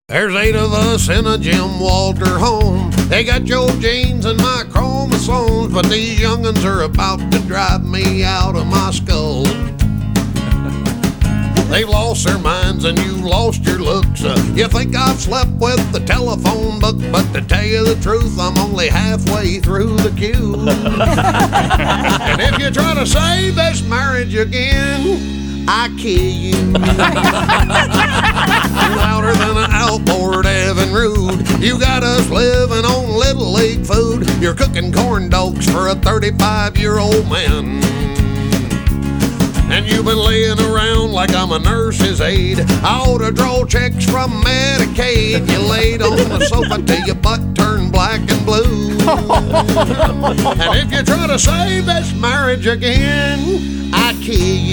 There's 8 of us in a Jim Walter home. They got your genes and my chromosomes, but these young'uns are about to drive me out of my skull. They've lost their minds and you lost your looks. You think I've slept with the telephone book, but to tell you the truth, I'm only halfway through the queue. And if you try to save this marriage again, I kill you. You're louder than an outboard Evan Rude. You got us living on Little League food. You're cooking corn dogs for a 35-year-old man. And you've been laying around like I'm a nurse's aide. I ought to draw checks from Medicaid. You laid on the sofa till your butt turned black and blue. And if you try to save this marriage again, I kill you.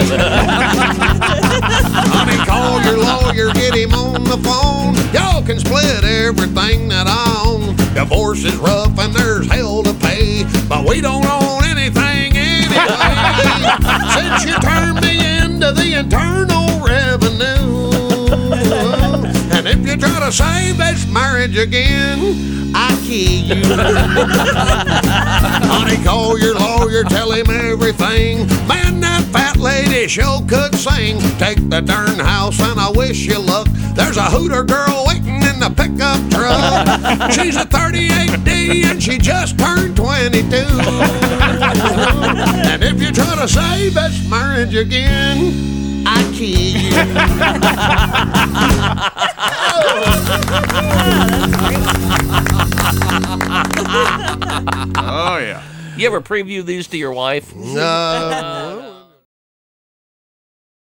Honey, call your lawyer, get him on the phone. Y'all can split everything that I own. Divorce is rough and there's hell to pay, but we don't own anything anyway. Since you turned me into the Internal Revenue. And if you try to save this marriage again, I kill you. Honey, call your lawyer, tell him everything. Man, that fat lady sure could sing. Take the darn house and I wish you luck. There's a Hooter girl waiting in the pickup truck. She's a 38D and she just turned 22. And if you try to save this marriage again, I kill you. Oh, yeah. You ever preview these to your wife? No.